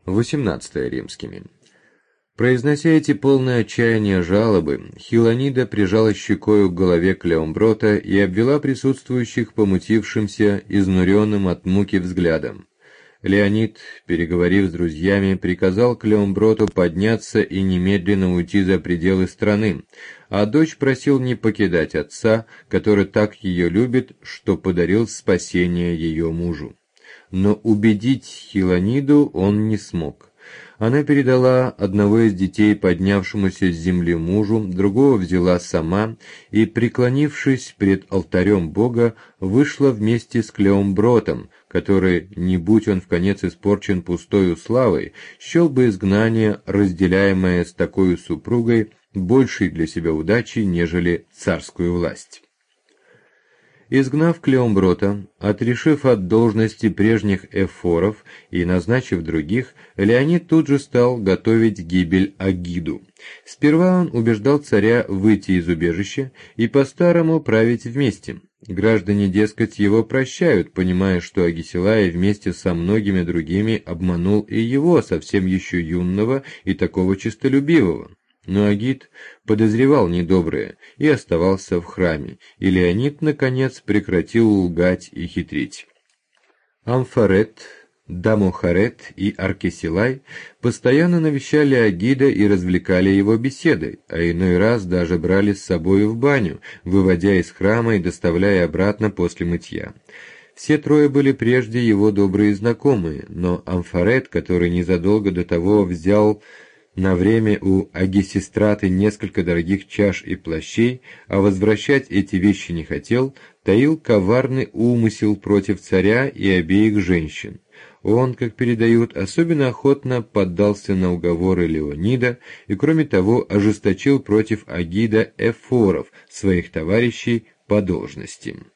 18 римскими. Произнося эти полные отчаяния жалобы, Хилонида прижала щекою к голове Клеомброта и обвела присутствующих помутившимся, изнуренным от муки взглядом. Леонид, переговорив с друзьями, приказал Клеомброту подняться и немедленно уйти за пределы страны, а дочь просил не покидать отца, который так ее любит, что подарил спасение ее мужу. Но убедить Хилониду он не смог. Она передала одного из детей поднявшемуся с земли мужу, другого взяла сама и, преклонившись пред алтарем Бога, вышла вместе с Клеомбротом, который, не будь он вконец испорчен пустою славой, счел бы изгнание, разделяемое с такой супругой, большей для себя удачи, нежели царскую власть. Изгнав Клеомброта, отрешив от должности прежних эфоров и назначив других, Леонид тут же стал готовить гибель Агиду. Сперва он убеждал царя выйти из убежища и по-старому править вместе. Граждане, дескать, его прощают, понимая, что Агисилай вместе со многими другими обманул и его, совсем еще юного и такого честолюбивого. Но Агид подозревал недоброе и оставался в храме, и Леонид, наконец, прекратил лгать и хитрить. Амфарет, Дамохарет и Аркесилай постоянно навещали Агида и развлекали его беседой, а иной раз даже брали с собой в баню, выводя из храма и доставляя обратно после мытья. Все трое были прежде его добрые знакомые, но Амфарет, который незадолго до того взял на время у Агисистраты несколько дорогих чаш и плащей, а возвращать эти вещи не хотел, таил коварный умысел против царя и обеих женщин. Он, как передают, особенно охотно поддался на уговоры Леонида и, кроме того, ожесточил против Агида эфоров, своих товарищей по должности.